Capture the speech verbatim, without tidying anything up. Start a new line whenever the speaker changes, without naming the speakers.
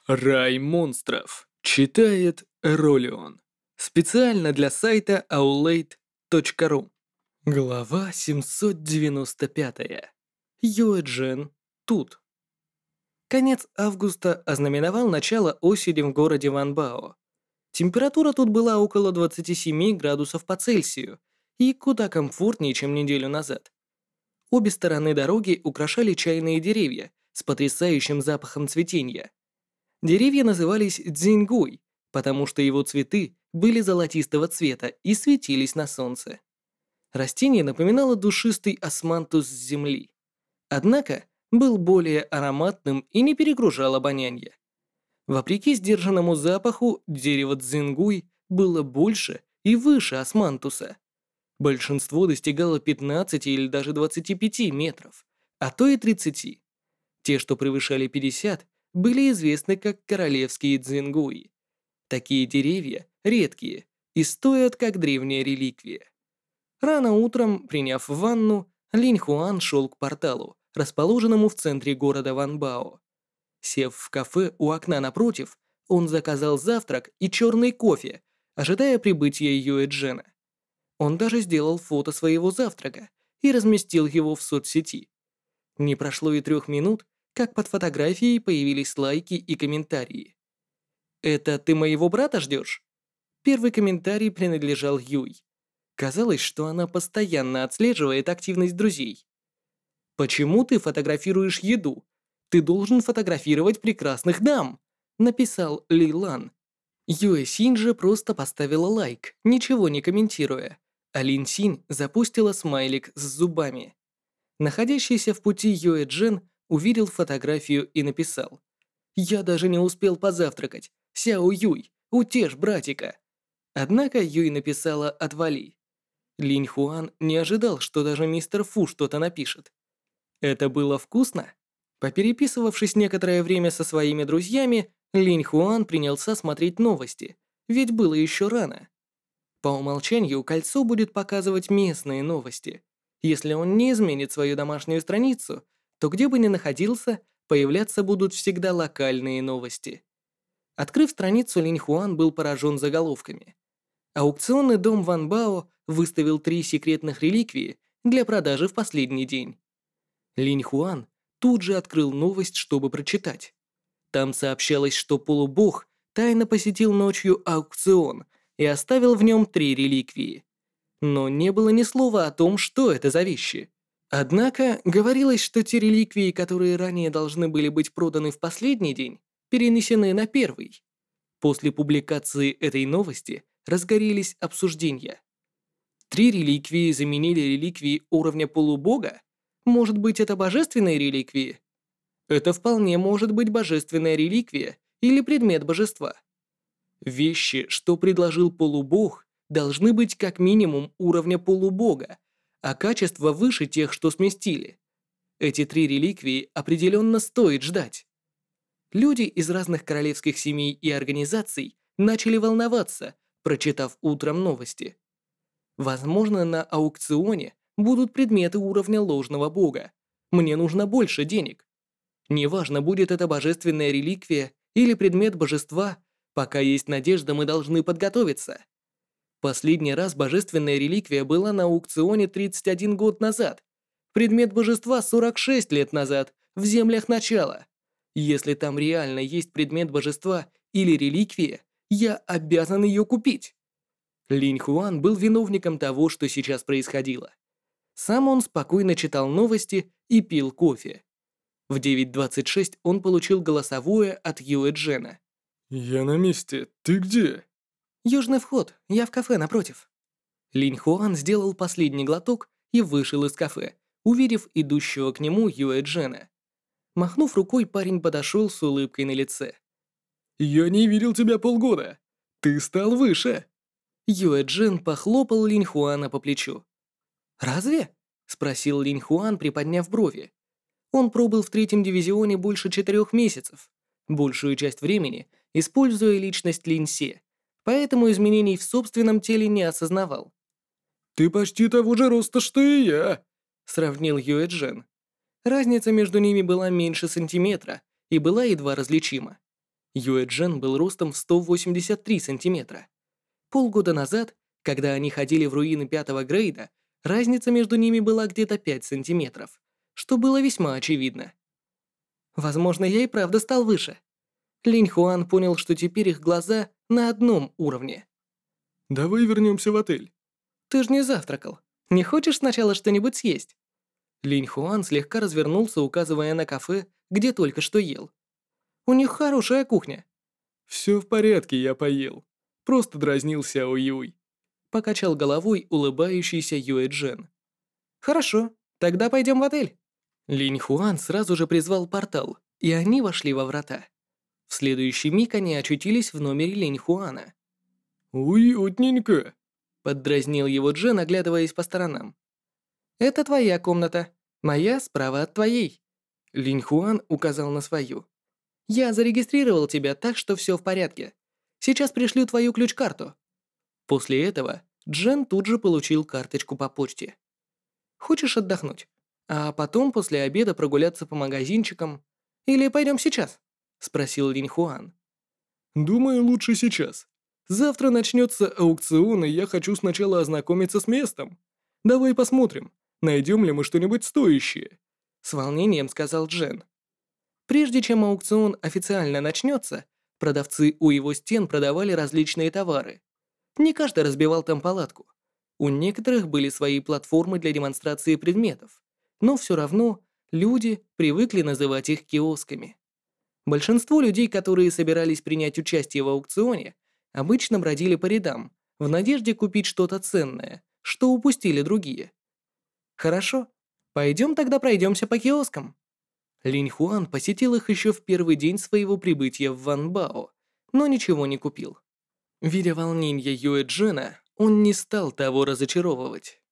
Рай монстров. Читает Ролион. Специально для сайта аулейт точка ру. Глава семьсот девяносто пять. Юэджин тут. Конец августа ознаменовал начало осени в городе Ванбао. Температура тут была около двадцати семи градусов по Цельсию и куда комфортнее, чем неделю назад. Обе стороны дороги украшали чайные деревья с потрясающим запахом цветения. Деревья назывались дзиньгуй, потому что его цветы были золотистого цвета и светились на солнце. Растение напоминало душистый османтус с земли. Однако был более ароматным и не перегружал обоняние. Вопреки сдержанному запаху, дерево дзингуй было больше и выше османтуса. Большинство достигало пятнадцати или даже двадцати пяти метров, а то и тридцати. Те, что превышали пятьдесят, были известны как королевские дзингуи. Такие деревья редкие и стоят как древняя реликвия. Рано утром, приняв ванну, Линь Хуан шел к порталу, расположенному в центре города Ванбао. Сев в кафе у окна напротив, он заказал завтрак и черный кофе, ожидая прибытия Юэджена. Он даже сделал фото своего завтрака и разместил его в соцсети. Не прошло и трех минут, как под фотографией появились лайки и комментарии. «Это ты моего брата ждешь?» Первый комментарий принадлежал Юй. Казалось, что она постоянно отслеживает активность друзей. «Почему ты фотографируешь еду? Ты должен фотографировать прекрасных дам», написал Ли Лан. Юэ Синь же просто поставила лайк, ничего не комментируя, а Лин Синь запустила смайлик с зубами. Находящийся в пути Юэ Джен увидел фотографию и написал: «Я даже не успел позавтракать. Сяо Юй, утешь братика». Однако Юй написала «отвали». Линь Хуан не ожидал, что даже мистер Фу что-то напишет. Это было вкусно? Попереписывавшись некоторое время со своими друзьями, Линь Хуан принялся смотреть новости, ведь было еще рано. По умолчанию кольцо будет показывать местные новости. Если он не изменит свою домашнюю страницу, то где бы ни находился, появляться будут всегда локальные новости. Открыв страницу, Линь Хуан был поражен заголовками. Аукционный дом Ван Бао выставил три секретных реликвии для продажи в последний день. Линь Хуан тут же открыл новость, чтобы прочитать. Там сообщалось, что полубог тайно посетил ночью аукцион и оставил в нем три реликвии. Но не было ни слова о том, что это за вещи. Однако говорилось, что те реликвии, которые ранее должны были быть проданы в последний день, перенесены на первый. После публикации этой новости разгорелись обсуждения. Три реликвии заменили реликвии уровня полубога? Может быть, это божественные реликвии? Это вполне может быть божественная реликвия или предмет божества. Вещи, что предложил полубог, должны быть как минимум уровня полубога, а качество выше тех, что сместили. Эти три реликвии определенно стоит ждать. Люди из разных королевских семей и организаций начали волноваться, прочитав утром новости. Возможно, на аукционе будут предметы уровня ложного бога. Мне нужно больше денег. Неважно, будет это божественная реликвия или предмет божества, пока есть надежда, мы должны подготовиться. Последний раз божественная реликвия была на аукционе тридцать один год назад. Предмет божества сорок шесть лет назад, в землях начала. Если там реально есть предмет божества или реликвия, я обязан ее купить. Линь Хуан был виновником того, что сейчас происходило. Сам он спокойно читал новости и пил кофе. В девять двадцать шесть он получил голосовое от Юэ Джена.
«Я на месте. Ты где?»
«Южный вход. Я в кафе напротив». Линь Хуан сделал последний глоток и вышел из кафе, увидев идущего к нему Юэ Джена. Махнув рукой, парень подошел с улыбкой на лице.
«Я не видел тебя полгода. Ты стал выше».
Юэ Джен похлопал Линь Хуана по плечу. «Разве?» – спросил Линь Хуан, приподняв брови. Он пробыл в третьем дивизионе больше четырех месяцев, большую часть времени используя личность Линь Се, поэтому изменений в собственном теле не осознавал.
«Ты почти того же роста, что и я»,
— сравнил Юэ Джен. Разница между ними была меньше сантиметра и была едва различима. Юэ Джен был ростом в сто восемьдесят три сантиметра. Полгода назад, когда они ходили в руины пятого грейда, разница между ними была где-то пять сантиметров, что было весьма очевидно. Возможно, я и правда стал выше. Линь Хуан понял, что теперь их глаза на одном уровне.
Давай вернемся в отель.
Ты ж не завтракал. Не хочешь сначала что-нибудь съесть? Линь Хуан слегка развернулся, указывая на кафе, где только что ел. У них хорошая кухня.
Все в порядке, я поел. Просто дразнил Сяо Юй.
Покачал головой улыбающийся Юэ Джен. Хорошо, тогда пойдем в отель. Линь Хуан сразу же призвал портал, и они вошли во врата. В следующий миг они очутились в номере Линь Хуана.
Уютненько.
Поддразнил его Джен, оглядываясь по сторонам. «Это твоя комната. Моя справа от твоей». Линь Хуан указал на свою. «Я зарегистрировал тебя, так что все в порядке. Сейчас пришлю твою ключ-карту». После этого Джен тут же получил карточку по почте. «Хочешь отдохнуть? А потом после обеда прогуляться по магазинчикам? Или пойдем сейчас?» — спросил Линь Хуан.
Думаю, лучше сейчас. Завтра начнется аукцион, и я хочу сначала ознакомиться с местом. Давай посмотрим, найдем ли мы что-нибудь стоящее.
С волнением сказал Джен. Прежде чем аукцион официально начнется, продавцы у его стен продавали различные товары. Не каждый разбивал там палатку. У некоторых были свои платформы для демонстрации предметов, но все равно люди привыкли называть их киосками. Большинство людей, которые собирались принять участие в аукционе, обычно бродили по рядам, в надежде купить что-то ценное, что упустили другие. Хорошо, пойдем тогда пройдемся по киоскам. Линь Хуан посетил их еще в первый день своего прибытия в Ванбао, но ничего не купил. Видя волнение Юэ Джена, он не стал того разочаровывать.